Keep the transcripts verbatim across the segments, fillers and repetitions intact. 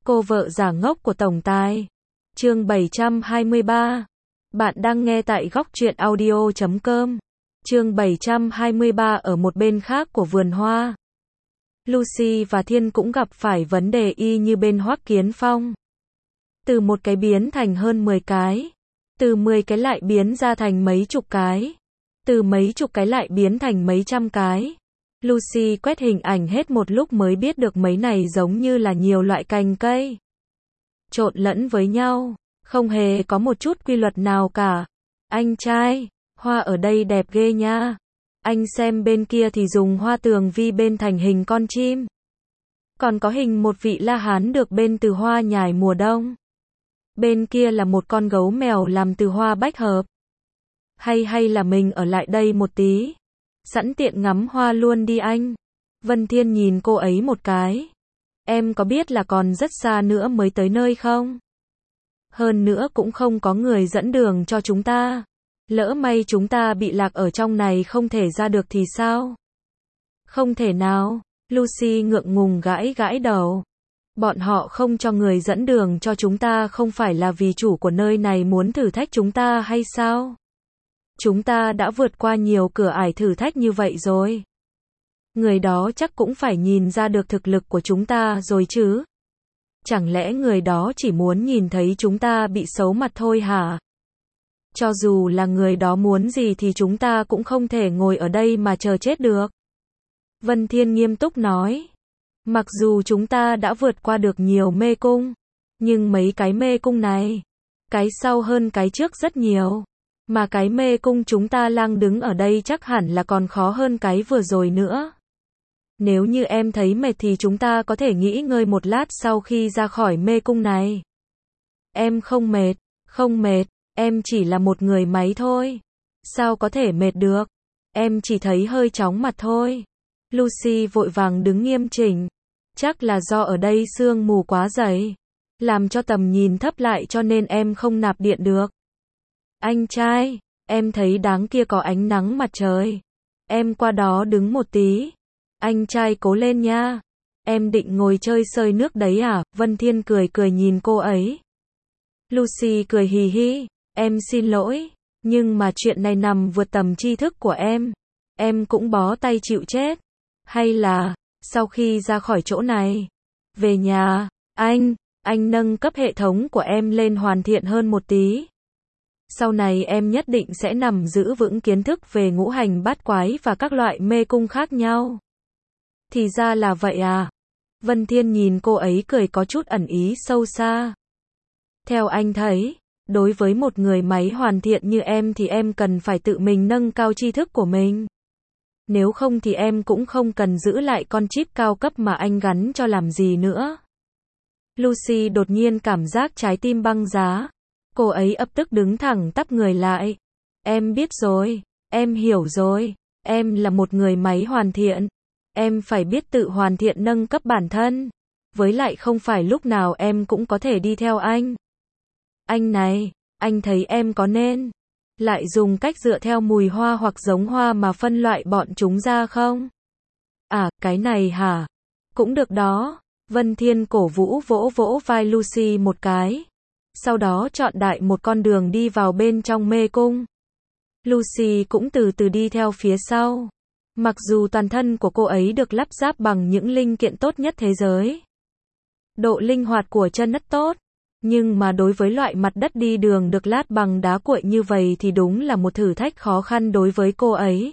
Cô vợ giả ngốc của tổng tài. Chương bảy trăm hai mươi ba. Bạn đang nghe tại góc truyện audio chấm com. Chương bảy trăm hai mươi ba. Ở một bên khác của vườn hoa, Lucy và Thiên cũng gặp phải vấn đề y như bên Hoắc Kiến Phong. Từ một cái biến thành hơn mười cái. Từ mười cái lại biến ra thành mấy chục cái. Từ mấy chục cái lại biến thành mấy trăm cái. Lucy quét hình ảnh hết một lúc mới biết được mấy này giống như là nhiều loại cành cây trộn lẫn với nhau, không hề có một chút quy luật nào cả. Anh trai, hoa ở đây đẹp ghê nha. Anh xem bên kia thì dùng hoa tường vi bên thành hình con chim. Còn có hình một vị La Hán được bên từ hoa nhài mùa đông. Bên kia là một con gấu mèo làm từ hoa bách hợp. Hay hay là mình ở lại đây một tí. Sẵn tiện ngắm hoa luôn đi anh. Vân Thiên nhìn cô ấy một cái. Em có biết là còn rất xa nữa mới tới nơi không? Hơn nữa cũng không có người dẫn đường cho chúng ta. Lỡ may chúng ta bị lạc ở trong này không thể ra được thì sao? Không thể nào. Lucy ngượng ngùng gãi gãi đầu. Bọn họ không cho người dẫn đường cho chúng ta không phải là vì chủ của nơi này muốn thử thách chúng ta hay sao? Chúng ta đã vượt qua nhiều cửa ải thử thách như vậy rồi. Người đó chắc cũng phải nhìn ra được thực lực của chúng ta rồi chứ. Chẳng lẽ người đó chỉ muốn nhìn thấy chúng ta bị xấu mặt thôi hả? Cho dù là người đó muốn gì thì chúng ta cũng không thể ngồi ở đây mà chờ chết được. Vân Thiên nghiêm túc nói. Mặc dù chúng ta đã vượt qua được nhiều mê cung, nhưng mấy cái mê cung này, cái sau hơn cái trước rất nhiều. Mà cái mê cung chúng ta đang đứng ở đây chắc hẳn là còn khó hơn cái vừa rồi nữa. Nếu như em thấy mệt thì chúng ta có thể nghỉ ngơi một lát sau khi ra khỏi mê cung này. Em không mệt, không mệt, em chỉ là một người máy thôi. Sao có thể mệt được? Em chỉ thấy hơi chóng mặt thôi. Lucy vội vàng đứng nghiêm chỉnh. Chắc là do ở đây sương mù quá dày, làm cho tầm nhìn thấp lại cho nên em không nạp điện được. Anh trai, em thấy đáng kia có ánh nắng mặt trời. Em qua đó đứng một tí. Anh trai cố lên nha. Em định ngồi chơi sơi nước đấy à? Vân Thiên cười cười nhìn cô ấy. Lucy cười hì hì. Em xin lỗi, nhưng mà chuyện này nằm vượt tầm tri thức của em. Em cũng bó tay chịu chết. Hay là, sau khi ra khỏi chỗ này, về nhà, anh, anh nâng cấp hệ thống của em lên hoàn thiện hơn một tí. Sau này em nhất định sẽ nằm giữ vững kiến thức về ngũ hành bát quái và các loại mê cung khác nhau. Thì ra là vậy à? Vân Thiên nhìn cô ấy cười có chút ẩn ý sâu xa. Theo anh thấy, đối với một người máy hoàn thiện như em thì em cần phải tự mình nâng cao tri thức của mình. Nếu không thì em cũng không cần giữ lại con chip cao cấp mà anh gắn cho làm gì nữa. Lucy đột nhiên cảm giác trái tim băng giá. Cô ấy ấp tức đứng thẳng tắp người lại. Em biết rồi, em hiểu rồi, em là một người máy hoàn thiện. Em phải biết tự hoàn thiện nâng cấp bản thân. Với lại không phải lúc nào em cũng có thể đi theo anh. Anh này, anh thấy em có nên lại dùng cách dựa theo mùi hoa hoặc giống hoa mà phân loại bọn chúng ra không? À, cái này hả? Cũng được đó. Vân Thiên cổ vũ vỗ vỗ vai Lucy một cái. Sau đó chọn đại một con đường đi vào bên trong mê cung. Lucy cũng từ từ đi theo phía sau. Mặc dù toàn thân của cô ấy được lắp ráp bằng những linh kiện tốt nhất thế giới. Độ linh hoạt của chân rất tốt. Nhưng mà đối với loại mặt đất đi đường được lát bằng đá cuội như vậy thì đúng là một thử thách khó khăn đối với cô ấy.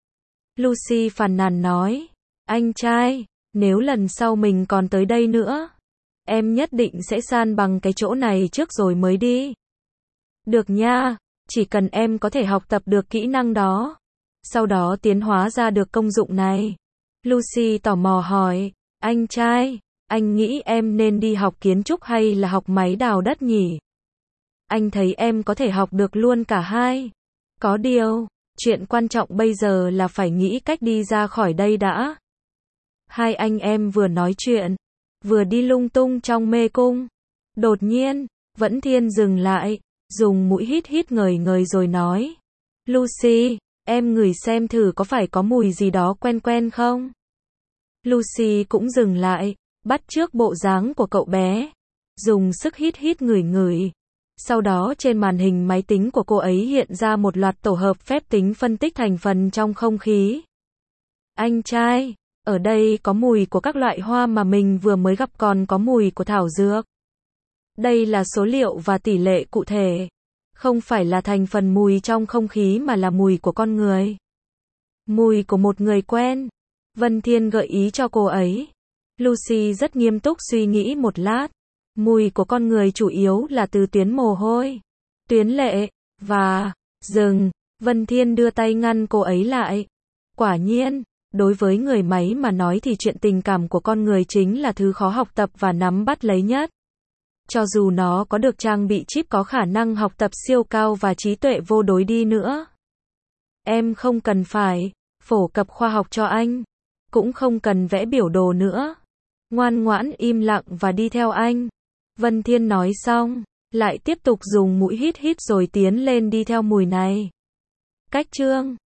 Lucy phàn nàn nói. Anh trai, nếu lần sau mình còn tới đây nữa, em nhất định sẽ san bằng cái chỗ này trước rồi mới đi. Được nha, chỉ cần em có thể học tập được kỹ năng đó. Sau đó tiến hóa ra được công dụng này. Lucy tò mò hỏi. Anh trai, anh nghĩ em nên đi học kiến trúc hay là học máy đào đất nhỉ? Anh thấy em có thể học được luôn cả hai. Có điều, chuyện quan trọng bây giờ là phải nghĩ cách đi ra khỏi đây đã. Hai anh em vừa nói chuyện, vừa đi lung tung trong mê cung. Đột nhiên, Vẫn Thiên dừng lại, dùng mũi hít hít ngời ngời rồi nói. Lucy, em ngửi xem thử có phải có mùi gì đó quen quen không? Lucy cũng dừng lại, bắt chước bộ dáng của cậu bé. dùng sức hít hít ngửi ngửi. Sau đó trên màn hình máy tính của cô ấy hiện ra một loạt tổ hợp phép tính phân tích thành phần trong không khí. Anh trai, ở đây có mùi của các loại hoa mà mình vừa mới gặp, còn có mùi của thảo dược. Đây là số liệu và tỷ lệ cụ thể. Không phải là thành phần mùi trong không khí mà là mùi của con người. Mùi của một người quen. Vân Thiên gợi ý cho cô ấy. Lucy rất nghiêm túc suy nghĩ một lát. Mùi của con người chủ yếu là từ tuyến mồ hôi, tuyến lệ, và rừng. Vân Thiên đưa tay ngăn cô ấy lại. Quả nhiên, đối với người máy mà nói thì chuyện tình cảm của con người chính là thứ khó học tập và nắm bắt lấy nhất. Cho dù nó có được trang bị chip có khả năng học tập siêu cao và trí tuệ vô đối đi nữa. Em không cần phải phổ cập khoa học cho anh. Cũng không cần vẽ biểu đồ nữa. Ngoan ngoãn im lặng và đi theo anh. Vân Thiên nói xong, lại tiếp tục dùng mũi hít hít rồi tiến lên đi theo mùi này. Cách chương